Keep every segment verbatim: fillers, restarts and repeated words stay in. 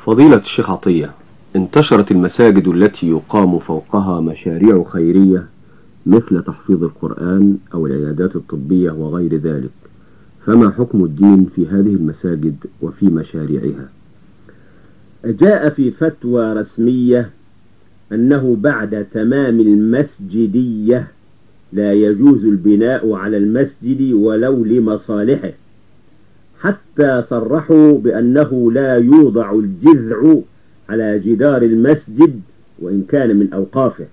فضيلة الشيخ عطية، انتشرت المساجد التي يقام فوقها مشاريع خيرية مثل تحفيظ القرآن أو العيادات الطبية وغير ذلك، فما حكم الدين في هذه المساجد وفي مشاريعها؟ جاء في فتوى رسمية أنه بعد تمام المسجدية لا يجوز البناء على المسجد ولو لمصالحه، حتى صرحوا بأنه لا يوضع الجذع على جدار المسجد وإن كان من أوقافه.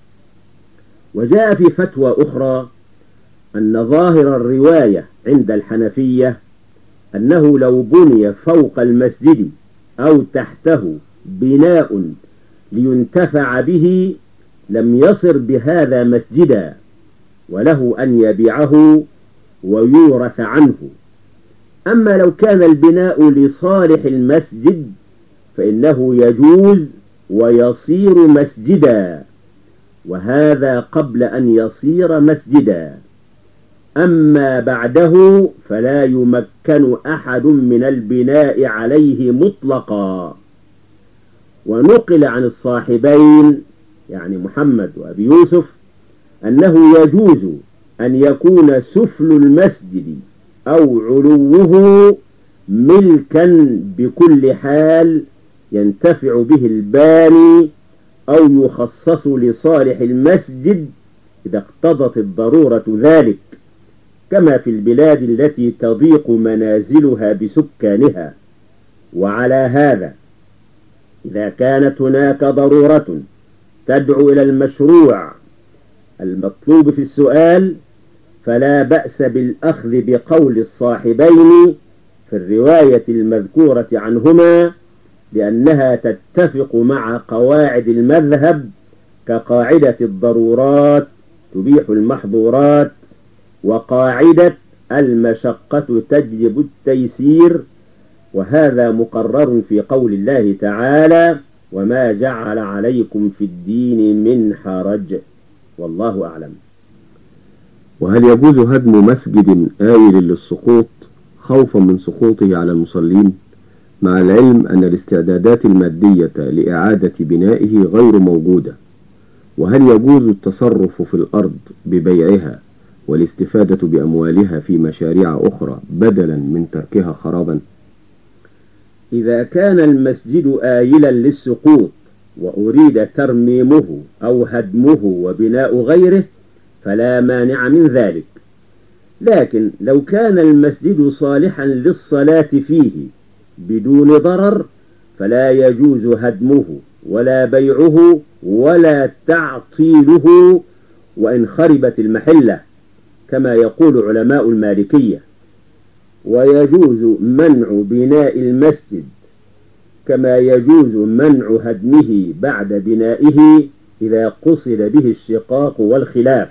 وجاء في فتوى أخرى أن ظاهر الرواية عند الحنفية أنه لو بني فوق المسجد أو تحته بناء لينتفع به لم يصر بهذا مسجدا، وله أن يبيعه ويورث عنه. أما لو كان البناء لصالح المسجد فإنه يجوز ويصير مسجدا، وهذا قبل أن يصير مسجدا. أما بعده فلا يمكن أحد من البناء عليه مطلقا. ونقل عن الصاحبين يعني محمد وأبي يوسف أنه يجوز أن يكون سفل المسجد أو علوه ملكا بكل حال ينتفع به الباني أو يخصص لصالح المسجد إذا اقتضت الضرورة ذلك، كما في البلاد التي تضيق منازلها بسكانها. وعلى هذا إذا كانت هناك ضرورة تدعو إلى المشروع المطلوب في السؤال فلا بأس بالأخذ بقول الصاحبين في الرواية المذكورة عنهما، لأنها تتفق مع قواعد المذهب كقاعدة الضرورات تبيح المحظورات، وقاعدة المشقة تجلب التيسير، وهذا مقرر في قول الله تعالى: وما جعل عليكم في الدين من حرج. والله أعلم. وهل يجوز هدم مسجد آيل للسقوط خوفا من سقوطه على المصلين، مع العلم أن الاستعدادات المادية لإعادة بنائه غير موجودة؟ وهل يجوز التصرف في الأرض ببيعها والاستفادة بأموالها في مشاريع أخرى بدلا من تركها خرابا؟ إذا كان المسجد آيلا للسقوط وأريد ترميمه أو هدمه وبناء غيره فلا مانع من ذلك، لكن لو كان المسجد صالحا للصلاة فيه بدون ضرر فلا يجوز هدمه ولا بيعه ولا تعطيله وإن خربت المحلة، كما يقول علماء المالكية. ويجوز منع بناء المسجد كما يجوز منع هدمه بعد بنائه إذا قصد به الشقاق والخلاف.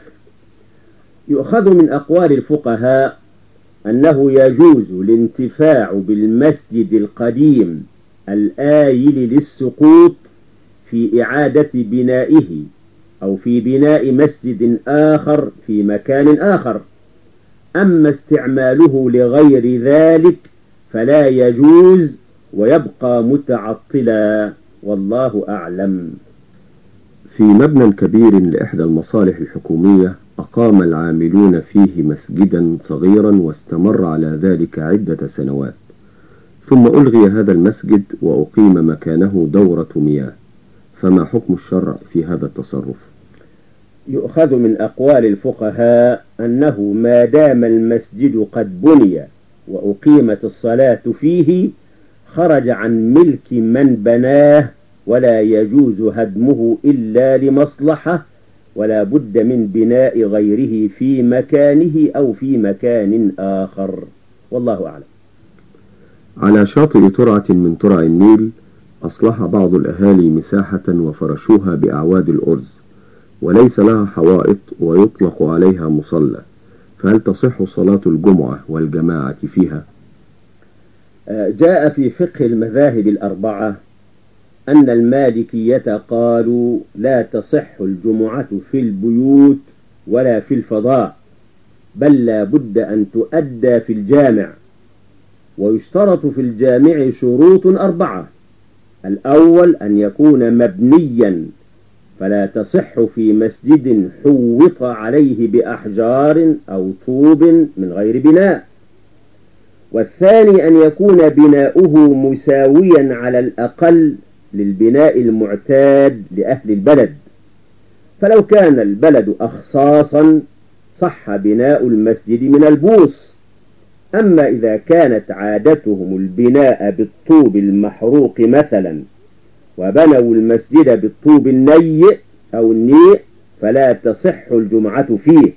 يؤخذ من أقوال الفقهاء أنه يجوز الانتفاع بالمسجد القديم الآيل للسقوط في إعادة بنائه أو في بناء مسجد آخر في مكان آخر. أما استعماله لغير ذلك فلا يجوز ويبقى متعطلا، والله أعلم. في مبنى كبير لإحدى المصالح الحكومية أقام العاملون فيه مسجدا صغيرا واستمر على ذلك عدة سنوات، ثم ألغي هذا المسجد وأقيم مكانه دورة مياه، فما حكم الشرع في هذا التصرف؟ يؤخذ من أقوال الفقهاء أنه ما دام المسجد قد بني وأقيمت الصلاة فيه خرج عن ملك من بناه، ولا يجوز هدمه إلا لمصلحة، ولا بد من بناء غيره في مكانه أو في مكان آخر، والله أعلم. على شاطئ ترعة من ترع النيل أصلح بعض الأهالي مساحة وفرشوها بأعواد الأرز وليس لها حوائط ويطلق عليها مصلى، فهل تصح صلاة الجمعة والجماعة فيها؟ جاء في فقه المذاهب الأربعة أن المالكية قالوا لا تصح الجمعة في البيوت ولا في الفضاء، بل لا بد أن تؤدى في الجامع. ويشترط في الجامع شروط أربعة: الأول أن يكون مبنيا فلا تصح في مسجد حوط عليه بأحجار أو طوب من غير بناء. والثاني أن يكون بناؤه مساويا على الأقل للبناء المعتاد لأهل البلد، فلو كان البلد أخصاصا صح بناء المسجد من البوص. أما إذا كانت عادتهم البناء بالطوب المحروق مثلا وبنوا المسجد بالطوب الني أو النيء فلا تصح الجمعة فيه.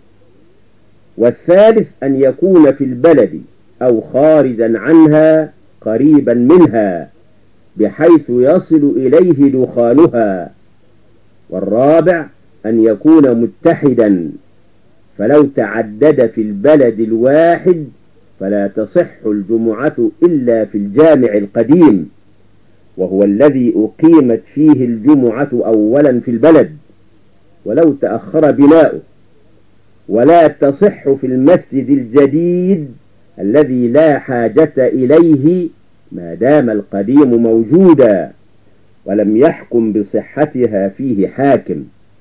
والثالث أن يكون في البلد أو خارجا عنها قريبا منها بحيث يصل إليه دخانها. والرابع أن يكون متحدا، فلو تعدد في البلد الواحد فلا تصح الجمعة إلا في الجامع القديم، وهو الذي أقيمت فيه الجمعة أولا في البلد ولو تأخر بناؤه. ولا تصح في المسجد الجديد الذي لا حاجة إليه ما دام القديم موجودا ولم يحكم بصحتها فيه حاكم.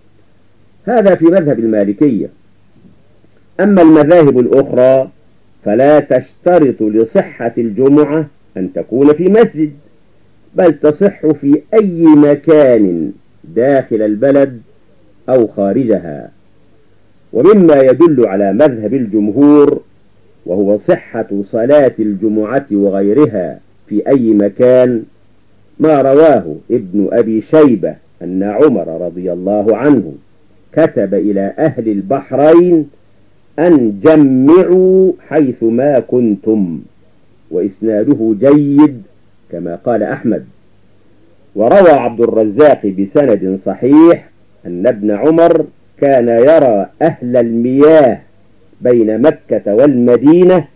هذا في مذهب المالكية. أما المذاهب الأخرى فلا تشترط لصحة الجمعة أن تكون في مسجد، بل تصح في أي مكان داخل البلد أو خارجها. ومما يدل على مذهب الجمهور وهو صحة صلاة الجمعة وغيرها في أي مكان ما رواه ابن أبي شيبة أن عمر رضي الله عنه كتب إلى أهل البحرين أن جمعوا حيث ما كنتم، وإسناده جيد كما قال أحمد. وروى عبد الرزاق بسند صحيح أن ابن عمر كان يرى أهل المياه بين مكة والمدينة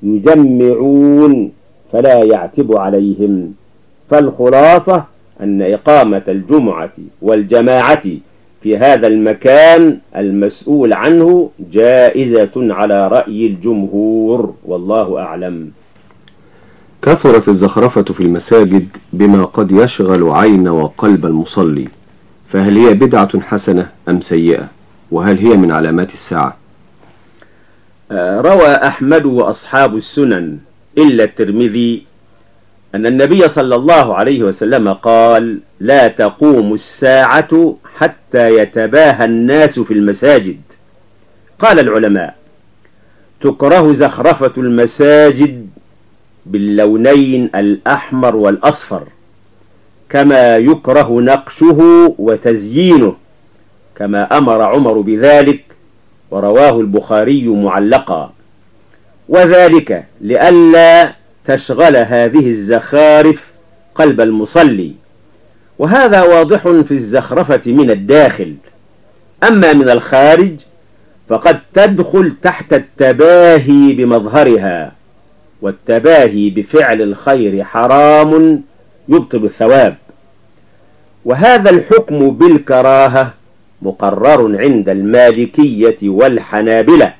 يجمعون فلا يعتب عليهم. فالخلاصة أن إقامة الجمعة والجماعة في هذا المكان المسؤول عنه جائزة على رأي الجمهور، والله أعلم. كثرت الزخرفة في المساجد بما قد يشغل عين وقلب المصلي، فهل هي بدعة حسنة أم سيئة؟ وهل هي من علامات الساعة؟ روى أحمد وأصحاب السنن إلا الترمذي أن النبي صلى الله عليه وسلم قال: لا تقوم الساعة حتى يتباهى الناس في المساجد. قال العلماء: تكره زخرفة المساجد باللونين الأحمر والأصفر، كما يكره نقشه وتزيينه، كما أمر عمر بذلك، ورواه البخاري معلقا. وذلك لئلا تشغل هذه الزخارف قلب المصلي، وهذا واضح في الزخرفة من الداخل. أما من الخارج فقد تدخل تحت التباهي بمظهرها، والتباهي بفعل الخير حرام يبطل الثواب. وهذا الحكم بالكراهة مقرر عند المالكية والحنابلة.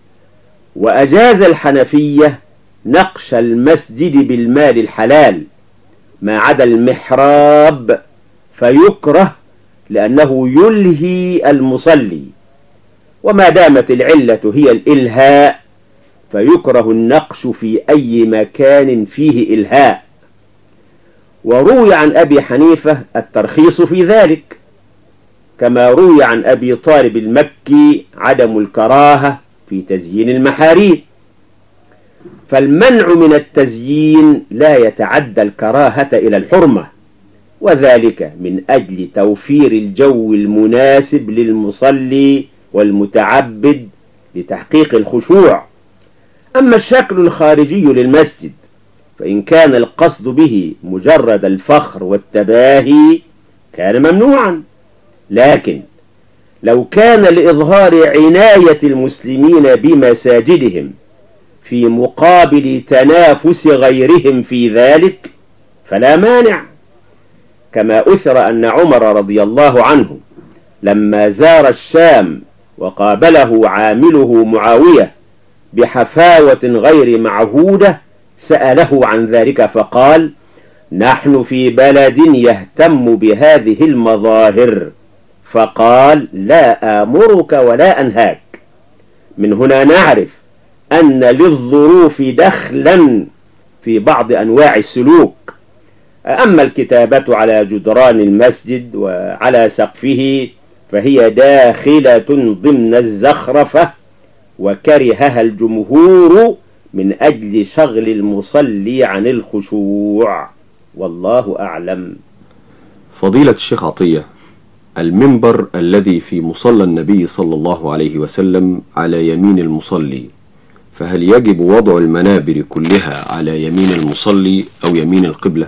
وأجاز الحنفية نقش المسجد بالمال الحلال ما عدا المحراب، فيكره لأنه يلهي المصلي. وما دامت العلة هي الإلهاء فيكره النقش في أي مكان فيه إلهاء. وروي عن أبي حنيفة الترخيص في ذلك، كما روي عن أبي طالب المكي عدم الكراهة في تزيين المحاريب. فالمنع من التزيين لا يتعدى الكراهة إلى الحرمة، وذلك من أجل توفير الجو المناسب للمصلي والمتعبد لتحقيق الخشوع. أما الشكل الخارجي للمسجد فإن كان القصد به مجرد الفخر والتباهي كان ممنوعا، لكن لو كان لإظهار عناية المسلمين بمساجدهم في مقابل تنافس غيرهم في ذلك فلا مانع. كما أثر أن عمر رضي الله عنه لما زار الشام وقابله عامله معاوية بحفاوة غير معهودة سأله عن ذلك فقال: نحن في بلد يهتم بهذه المظاهر، فقال لا آمرك ولا أنهاك. من هنا نعرف أن للظروف دخلا في بعض أنواع السلوك. أما الكتابة على جدران المسجد وعلى سقفه فهي داخلة ضمن الزخرفة، وكرهها الجمهور من أجل شغل المصلي عن الخشوع، والله أعلم. فضيلة الشيخ عطية، المنبر الذي في مصلى النبي صلى الله عليه وسلم على يمين المصلي، فهل يجب وضع المنابر كلها على يمين المصلي أو يمين القبلة؟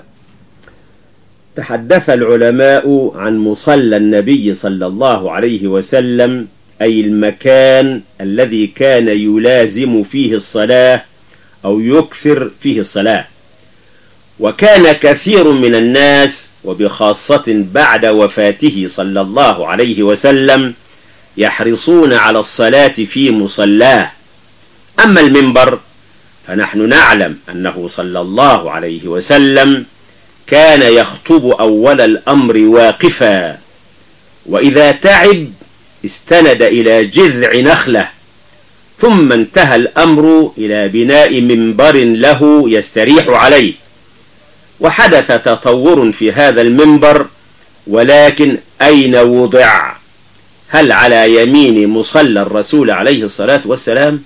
تحدث العلماء عن مصلى النبي صلى الله عليه وسلم، أي المكان الذي كان يلازم فيه الصلاة أو يكثر فيه الصلاة. وكان كثير من الناس وبخاصة بعد وفاته صلى الله عليه وسلم يحرصون على الصلاة في مصلاه. أما المنبر فنحن نعلم أنه صلى الله عليه وسلم كان يخطب أول الأمر واقفا، وإذا تعب استند إلى جذع نخلة، ثم انتهى الأمر إلى بناء منبر له يستريح عليه. وحدث تطور في هذا المنبر، ولكن أين وضع؟ هل على يمين مصلى الرسول عليه الصلاة والسلام؟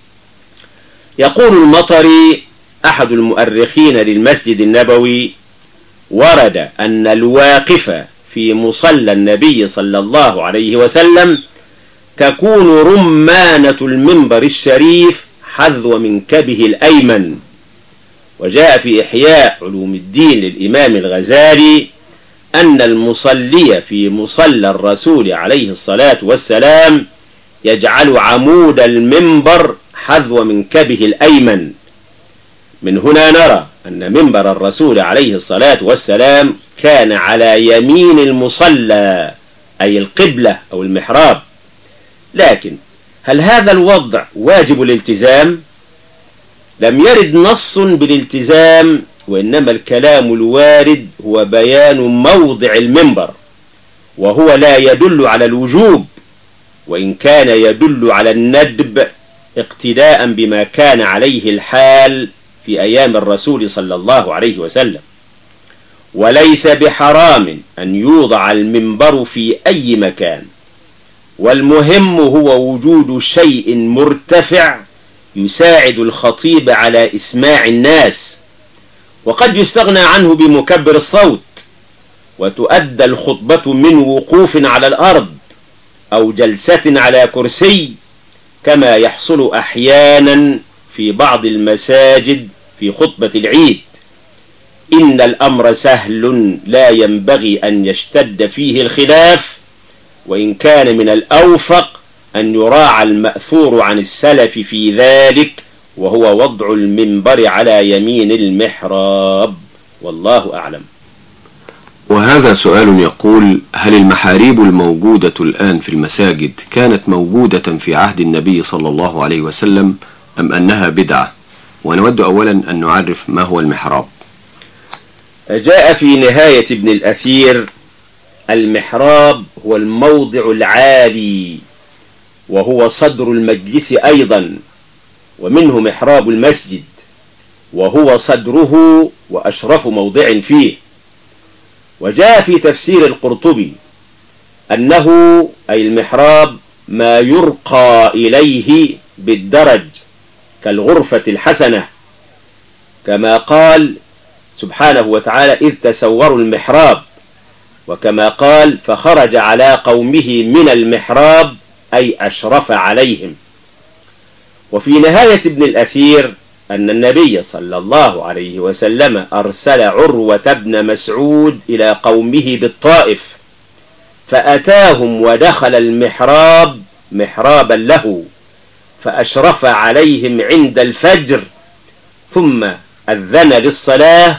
يقول المطري أحد المؤرخين للمسجد النبوي: ورد أن الواقف في مصلى النبي صلى الله عليه وسلم تكون رمانة المنبر الشريف حذو منكبه الأيمن. وجاء في إحياء علوم الدين للإمام الغزالي أن المصلي في مصلى الرسول عليه الصلاة والسلام يجعل عمود المنبر حذو منكبه الأيمن. من هنا نرى أن منبر الرسول عليه الصلاة والسلام كان على يمين المصلى، أي القبلة أو المحراب. لكن هل هذا الوضع واجب الالتزام؟ لم يرد نص بالالتزام، وإنما الكلام الوارد هو بيان موضع المنبر، وهو لا يدل على الوجوب، وإن كان يدل على الندب اقتداء بما كان عليه الحال في أيام الرسول صلى الله عليه وسلم. وليس بحرام أن يوضع المنبر في أي مكان، والمهم هو وجود شيء مرتفع يساعد الخطيب على إسماع الناس. وقد يستغنى عنه بمكبر الصوت، وتؤدى الخطبة من وقوف على الأرض أو جلسة على كرسي، كما يحصل أحيانا في بعض المساجد في خطبة العيد. إن الأمر سهل لا ينبغي أن يشتد فيه الخلاف، وإن كان من الأوفق أن يراعى المأثور عن السلف في ذلك، وهو وضع المنبر على يمين المحراب، والله أعلم. وهذا سؤال يقول: هل المحاريب الموجودة الآن في المساجد كانت موجودة في عهد النبي صلى الله عليه وسلم أم أنها بدعة؟ ونود أولا أن نعرف ما هو المحراب. جاء في نهاية ابن الأثير: المحراب هو الموضع العالي، وهو صدر المجلس أيضا، ومنه محراب المسجد، وهو صدره وأشرف موضع فيه. وجاء في تفسير القرطبي أنه أي المحراب ما يرقى إليه بالدرج كالغرفة الحسنة، كما قال سبحانه وتعالى: إذ تسوروا المحراب، وكما قال: فخرج على قومه من المحراب، أي أشرف عليهم. وفي نهاية ابن الأثير أن النبي صلى الله عليه وسلم أرسل عروة بن مسعود إلى قومه بالطائف، فأتاهم ودخل المحراب محرابا له، فأشرف عليهم عند الفجر، ثم أذن للصلاة.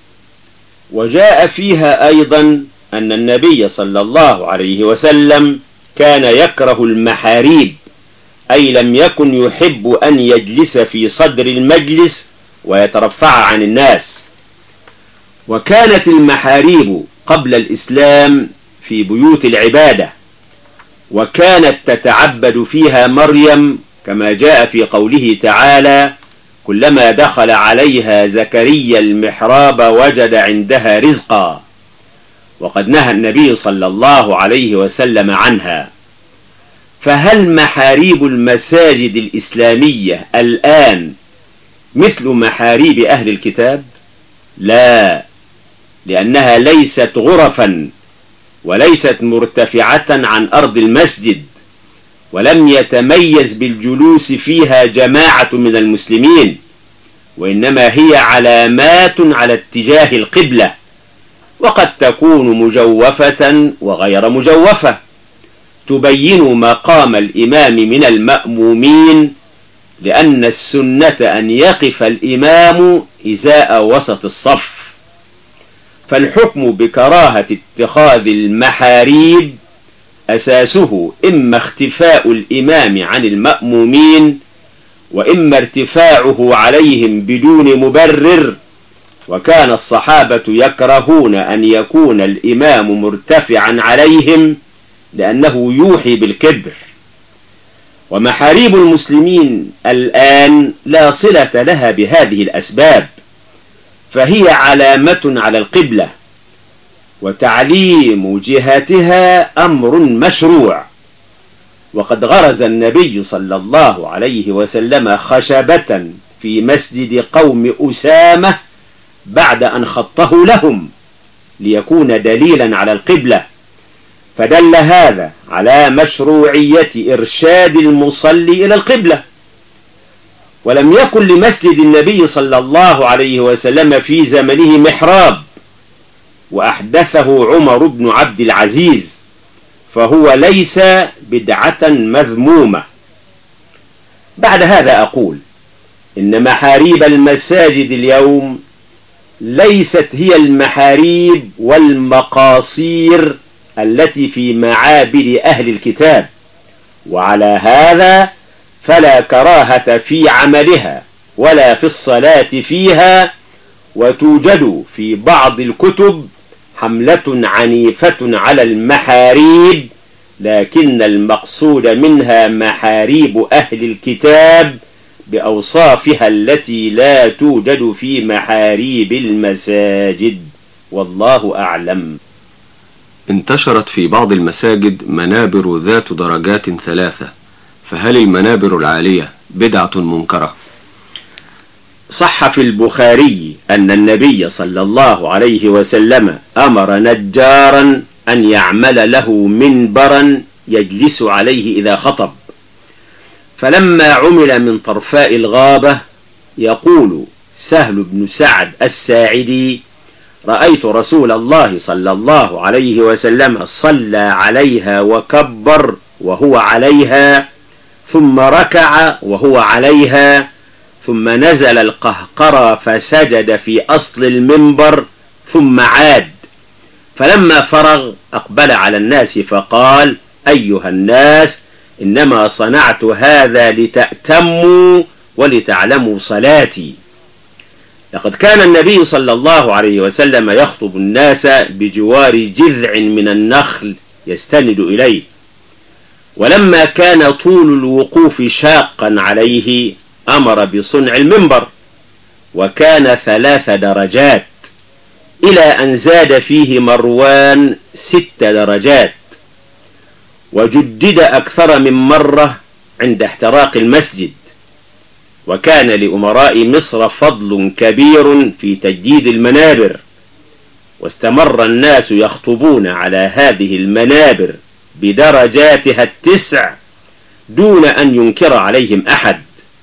وجاء فيها أيضا أن النبي صلى الله عليه وسلم كان يكره المحاريب، أي لم يكن يحب أن يجلس في صدر المجلس ويترفع عن الناس. وكانت المحاريب قبل الإسلام في بيوت العبادة، وكانت تتعبد فيها مريم كما جاء في قوله تعالى: كلما دخل عليها زكريا المحراب وجد عندها رزقا. وقد نهى النبي صلى الله عليه وسلم عنها. فهل محاريب المساجد الإسلامية الآن مثل محاريب أهل الكتاب؟ لا، لأنها ليست غرفا وليست مرتفعة عن أرض المسجد، ولم يتميز بالجلوس فيها جماعة من المسلمين، وإنما هي علامات على اتجاه القبلة، وقد تكون مجوفة وغير مجوفة تبين مقام الإمام من المأمومين، لأن السنة أن يقف الإمام إزاء وسط الصف. فالحكم بكراهة اتخاذ المحاريب أساسه إما اختفاء الإمام عن المأمومين، وإما ارتفاعه عليهم بدون مبرر، وكان الصحابة يكرهون أن يكون الإمام مرتفعا عليهم لأنه يوحي بالكبر. ومحاريب المسلمين الآن لا صلة لها بهذه الأسباب، فهي علامة على القبلة، وتعليم جهتها أمر مشروع. وقد غرز النبي صلى الله عليه وسلم خشبة في مسجد قوم أسامة بعد أن خطه لهم ليكون دليلا على القبلة، فدل هذا على مشروعية إرشاد المصلي إلى القبلة. ولم يكن لمسجد النبي صلى الله عليه وسلم في زمنه محراب، وأحدثه عمر بن عبد العزيز، فهو ليس بدعة مذمومة. بعد هذا أقول إن محاريب المساجد اليوم ليست هي المحاريب والمقاصير التي في معابد أهل الكتاب، وعلى هذا فلا كراهة في عملها ولا في الصلاة فيها. وتوجد في بعض الكتب حملة عنيفة على المحاريب، لكن المقصود منها محاريب أهل الكتاب بأوصافها التي لا توجد في محاريب المساجد، والله أعلم. انتشرت في بعض المساجد منابر ذات درجات ثلاثة، فهل المنابر العالية بدعة منكرة؟ صح في البخاري أن النبي صلى الله عليه وسلم أمر نجارا أن يعمل له منبرا يجلس عليه إذا خطب، فلما عمل من طرفاء الغابة يقول سهل بن سعد الساعدي: رأيت رسول الله صلى الله عليه وسلم صلى عليها وكبر وهو عليها، ثم ركع وهو عليها، ثم نزل القهقرى فسجد في أصل المنبر، ثم عاد، فلما فرغ أقبل على الناس فقال: أيها الناس، إنما صنعت هذا لتأتموا ولتعلموا صلاتي. لقد كان النبي صلى الله عليه وسلم يخطب الناس بجوار جذع من النخل يستند إليه، ولما كان طول الوقوف شاقا عليه أمر بصنع المنبر، وكان ثلاث درجات، إلى أن زاد فيه مروان ست درجات، وجدد أكثر من مرة عند احتراق المسجد. وكان لأمراء مصر فضل كبير في تجديد المنابر، واستمر الناس يخطبون على هذه المنابر بدرجاتها التسع دون أن ينكر عليهم أحد.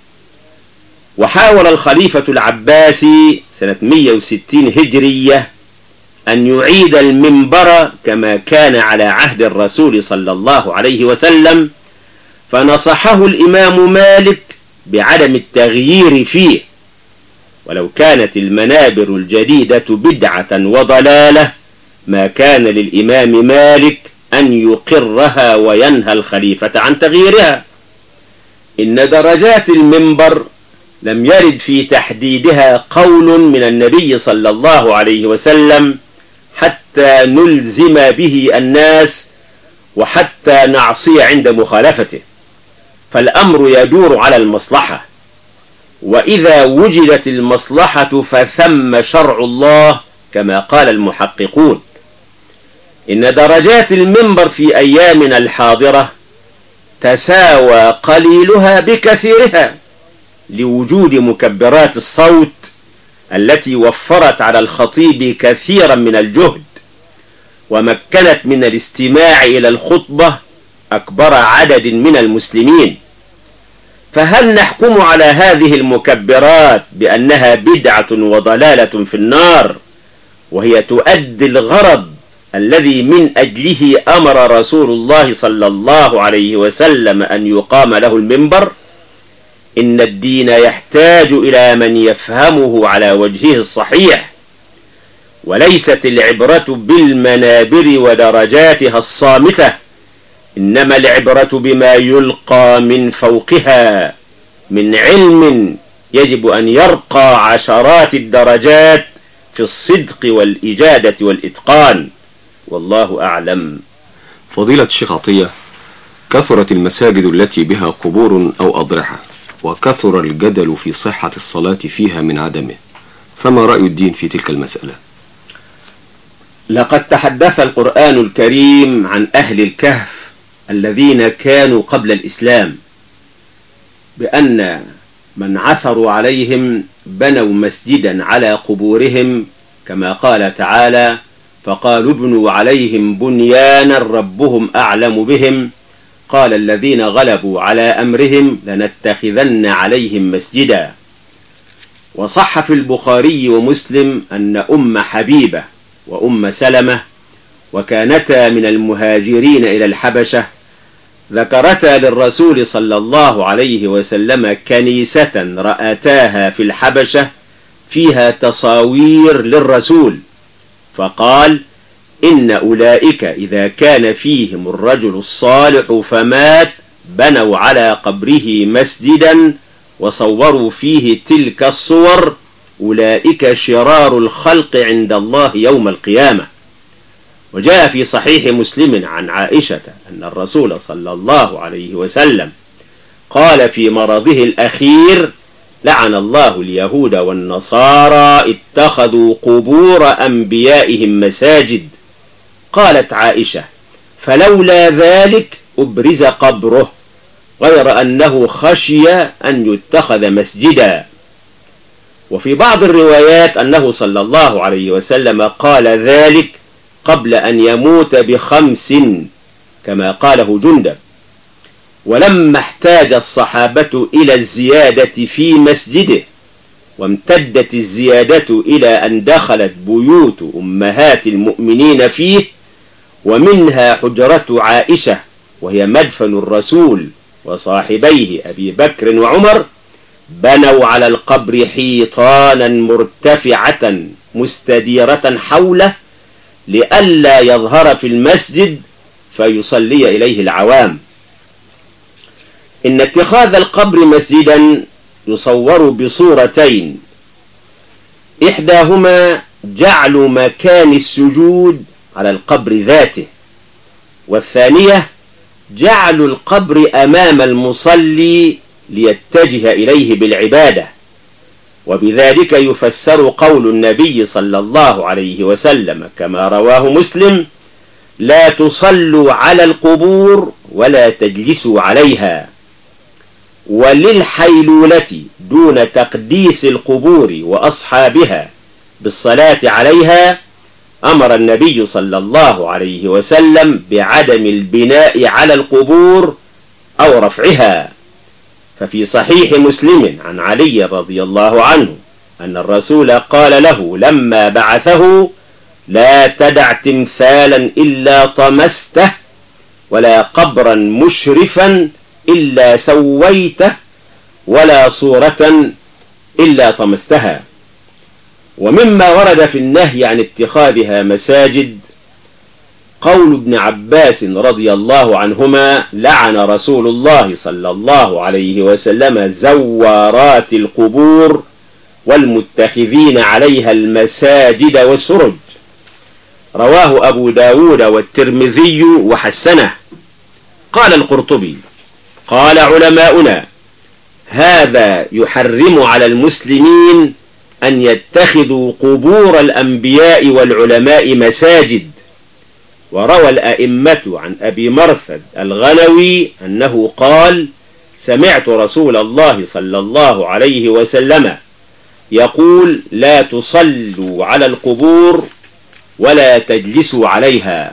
وحاول الخليفة العباسي سنة مئة وستين هجرية أن يعيد المنبر كما كان على عهد الرسول صلى الله عليه وسلم، فنصحه الإمام مالك بعدم التغيير فيه، ولو كانت المنابر الجديدة بدعة وضلالة ما كان للإمام مالك أن يقرها وينهى الخليفة عن تغييرها. إن درجات المنبر لم يرد في تحديدها قول من النبي صلى الله عليه وسلم حتى نلزم به الناس وحتى نعصي عند مخالفته، فالأمر يدور على المصلحة، وإذا وجدت المصلحة فثم شرع الله كما قال المحققون. إن درجات المنبر في أيامنا الحاضرة تساوى قليلها بكثيرها لوجود مكبرات الصوت التي وفرت على الخطيب كثيرا من الجهد ومكنت من الاستماع إلى الخطبة أكبر عدد من المسلمين. فهل نحكم على هذه المكبرات بأنها بدعة وضلالة في النار وهي تؤدي الغرض الذي من أجله أمر رسول الله صلى الله عليه وسلم أن يقام له المنبر؟ إن الدين يحتاج إلى من يفهمه على وجهه الصحيح، وليست العبرة بالمنابر ودرجاتها الصامتة، إنما العبرة بما يلقى من فوقها من علم يجب أن يرقى عشرات الدرجات في الصدق والإجادة والإتقان، والله أعلم. فضيلة الشيخ عطية، كثرت المساجد التي بها قبور أو أضرحة، وكثر الجدل في صحة الصلاة فيها من عدمه، فما رأي الدين في تلك المسألة؟ لقد تحدث القرآن الكريم عن أهل الكهف الذين كانوا قبل الإسلام بأن من عثروا عليهم بنوا مسجدا على قبورهم، كما قال تعالى: فقالوا ابنوا عليهم بنيانا ربهم أعلم بهم قال الذين غلبوا على أمرهم لنتخذن عليهم مسجدا. وصح في البخاري ومسلم أن أم حبيبة وأم سلمة، وكانتا من المهاجرين إلى الحبشة، ذكرتا للرسول صلى الله عليه وسلم كنيسة رأتاها في الحبشة فيها تصاوير للرسول، فقال: إن أولئك إذا كان فيهم الرجل الصالح فمات بنوا على قبره مسجدا وصوروا فيه تلك الصور، أولئك شرار الخلق عند الله يوم القيامة. وجاء في صحيح مسلم عن عائشة أن الرسول صلى الله عليه وسلم قال في مرضه الأخير: لعن الله اليهود والنصارى اتخذوا قبور أنبيائهم مساجد. قالت عائشة: فلولا ذلك أبرز قبره، غير أنه خشي أن يتخذ مسجدا. وفي بعض الروايات أنه صلى الله عليه وسلم قال ذلك قبل أن يموت بخمس كما قاله جندب. ولما احتاج الصحابة إلى الزيادة في مسجده وامتدت الزيادة إلى أن دخلت بيوت أمهات المؤمنين فيه، ومنها حجرة عائشة وهي مدفن الرسول وصاحبيه أبي بكر وعمر، بنوا على القبر حيطانا مرتفعة مستديرة حوله لئلا يظهر في المسجد فيصلي إليه العوام. إن اتخاذ القبر مسجدا يصور بصورتين: إحداهما جعل مكان السجود على القبر ذاته، والثانية جعل القبر أمام المصلي ليتجه إليه بالعبادة. وبذلك يفسر قول النبي صلى الله عليه وسلم كما رواه مسلم: لا تصلوا على القبور ولا تجلسوا عليها. وللحيلولة دون تقديس القبور وأصحابها بالصلاة عليها أمر النبي صلى الله عليه وسلم بعدم البناء على القبور أو رفعها. ففي صحيح مسلم عن علي رضي الله عنه أن الرسول قال له لما بعثه: لا تدع تمثالا إلا طمسته، ولا قبرا مشرفا إلا سويته، ولا صورة إلا طمستها. ومما ورد في النهي عن اتخاذها مساجد قول ابن عباس رضي الله عنهما: لعن رسول الله صلى الله عليه وسلم زوارات القبور والمتخذين عليها المساجد والسرج. رواه أبو داود والترمذي وحسنه. قال القرطبي: قال علماؤنا: هذا يحرم على المسلمين أن يتخذوا قبور الأنبياء والعلماء مساجد. وروى الأئمة عن أبي مرثد الغنوي أنه قال: سمعت رسول الله صلى الله عليه وسلم يقول: لا تصلوا على القبور ولا تجلسوا عليها.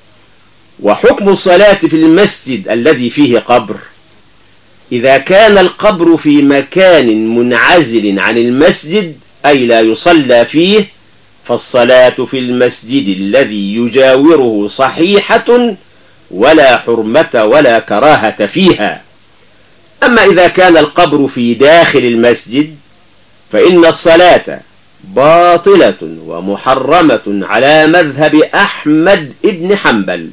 وحكم الصلاة في المسجد الذي فيه قبر: إذا كان القبر في مكان منعزل عن المسجد أي لا يصلى فيه، فالصلاة في المسجد الذي يجاوره صحيحة ولا حرمة ولا كراهة فيها. أما إذا كان القبر في داخل المسجد فإن الصلاة باطلة ومحرمة على مذهب أحمد بن حنبل،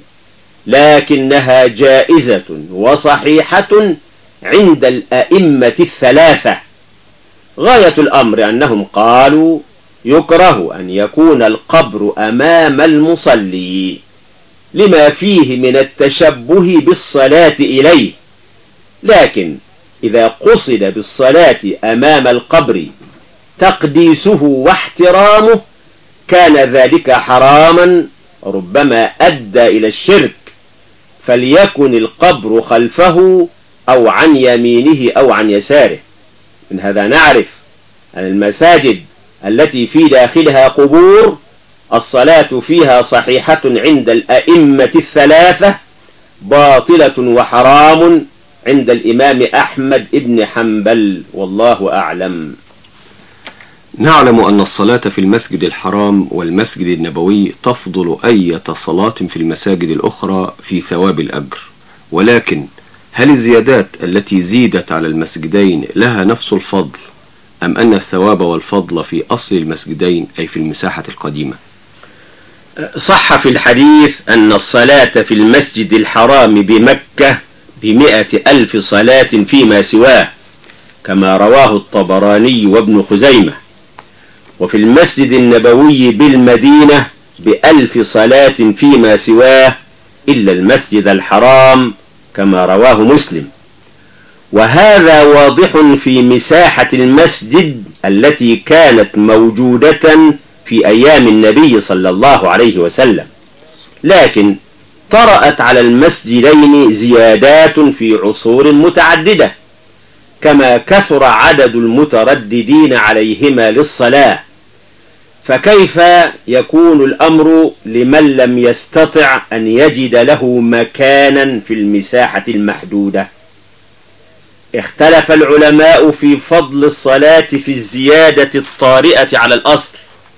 لكنها جائزة وصحيحة عند الأئمة الثلاثة. غاية الأمر أنهم قالوا: يكره أن يكون القبر أمام المصلي لما فيه من التشبه بالصلاة إليه، لكن إذا قصد بالصلاة أمام القبر تقديسه واحترامه كان ذلك حراما، ربما أدى إلى الشرك، فليكن القبر خلفه أو عن يمينه أو عن يساره. من هذا نعرف أن المساجد التي في داخلها قبور الصلاة فيها صحيحة عند الأئمة الثلاثة، باطلة وحرام عند الإمام أحمد بن حنبل، والله أعلم. نعلم أن الصلاة في المسجد الحرام والمسجد النبوي تفضل أية صلاة في المساجد الأخرى في ثواب الأجر، ولكن هل الزيادات التي زيدت على المسجدين لها نفس الفضل، أم أن الثواب والفضل في أصل المسجدين أي في المساحة القديمة؟ صح في الحديث أن الصلاة في المسجد الحرام بمكة بمئة ألف صلاة فيما سواه، كما رواه الطبراني وابن خزيمة. وفي المسجد النبوي بالمدينة بألف صلاة فيما سواه إلا المسجد الحرام، كما رواه مسلم. وهذا واضح في مساحة المسجد التي كانت موجودة في أيام النبي صلى الله عليه وسلم، لكن طرأت على المسجدين زيادات في عصور متعددة، كما كثر عدد المترددين عليهما للصلاة، فكيف يكون الأمر لمن لم يستطع أن يجد له مكانا في المساحة المحدودة؟ اختلف العلماء في فضل الصلاة في الزيادة الطارئة على الأصل،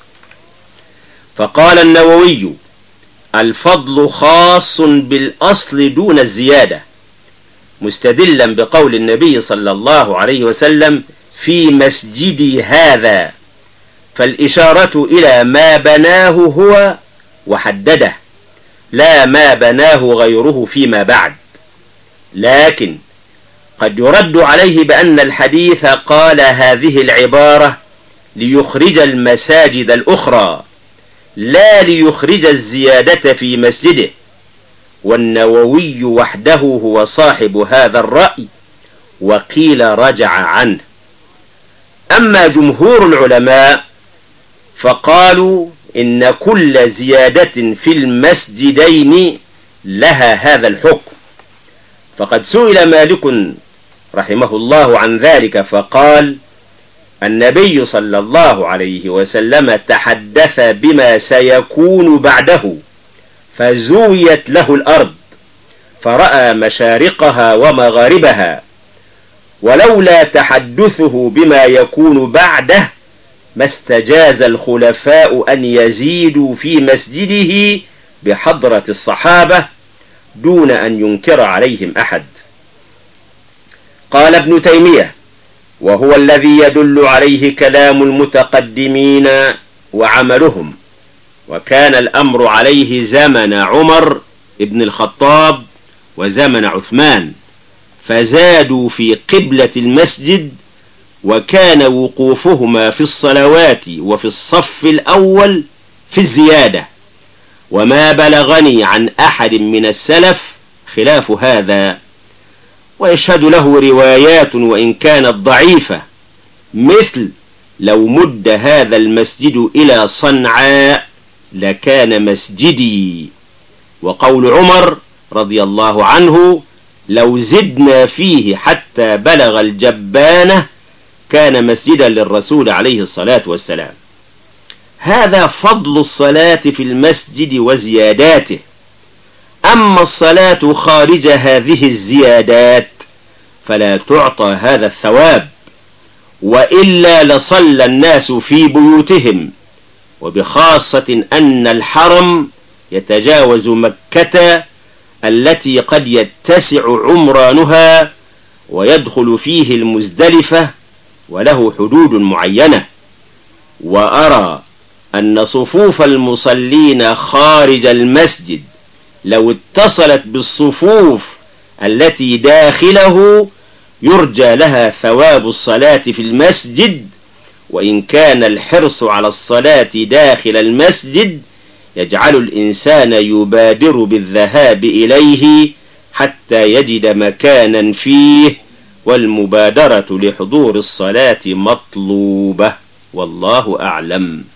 فقال النووي: الفضل خاص بالأصل دون الزيادة، مستدلا بقول النبي صلى الله عليه وسلم: في مسجدي هذا، فالإشارة إلى ما بناه هو وحدده، لا ما بناه غيره فيما بعد. لكن قد يرد عليه بأن الحديث قال هذه العبارة ليخرج المساجد الأخرى، لا ليخرج الزيادة في مسجده، والنووي وحده هو صاحب هذا الرأي، وقيل رجع عنه. أما جمهور العلماء فقالوا إن كل زيادة في المسجدين لها هذا الحكم. فقد سئل مالك رحمه الله عن ذلك فقال: النبي صلى الله عليه وسلم تحدث بما سيكون بعده، فزويت له الأرض فرأى مشارقها ومغاربها، ولولا تحدثه بما يكون بعده ما استجاز الخلفاء أن يزيدوا في مسجده بحضرة الصحابة دون أن ينكر عليهم أحد. قال ابن تيمية: وهو الذي يدل عليه كلام المتقدمين وعملهم، وكان الأمر عليه زمن عمر ابن الخطاب وزمن عثمان، فزادوا في قبلة المسجد، وكان وقوفهما في الصلوات وفي الصف الأول في الزيادة، وما بلغني عن أحد من السلف خلاف هذا. ويشهد له روايات وإن كانت ضعيفة، مثل لو مد هذا المسجد إلى صنعاء لكان مسجدي، وقول عمر رضي الله عنه لو زدنا فيه حتى بلغ الجبانة كان مسجدا للرسول عليه الصلاة والسلام. هذا فضل الصلاة في المسجد وزياداته. أما الصلاة خارج هذه الزيادات فلا تعطى هذا الثواب، وإلا لصلى الناس في بيوتهم، وبخاصة أن الحرم يتجاوز مكة التي قد يتسع عمرانها ويدخل فيه المزدلفة، وله حدود معينة. وأرى أن صفوف المصلين خارج المسجد لو اتصلت بالصفوف التي داخله يرجى لها ثواب الصلاة في المسجد، وإن كان الحرص على الصلاة داخل المسجد يجعل الإنسان يبادر بالذهاب إليه حتى يجد مكانا فيه، والمبادرة لحضور الصلاة مطلوبة، والله أعلم.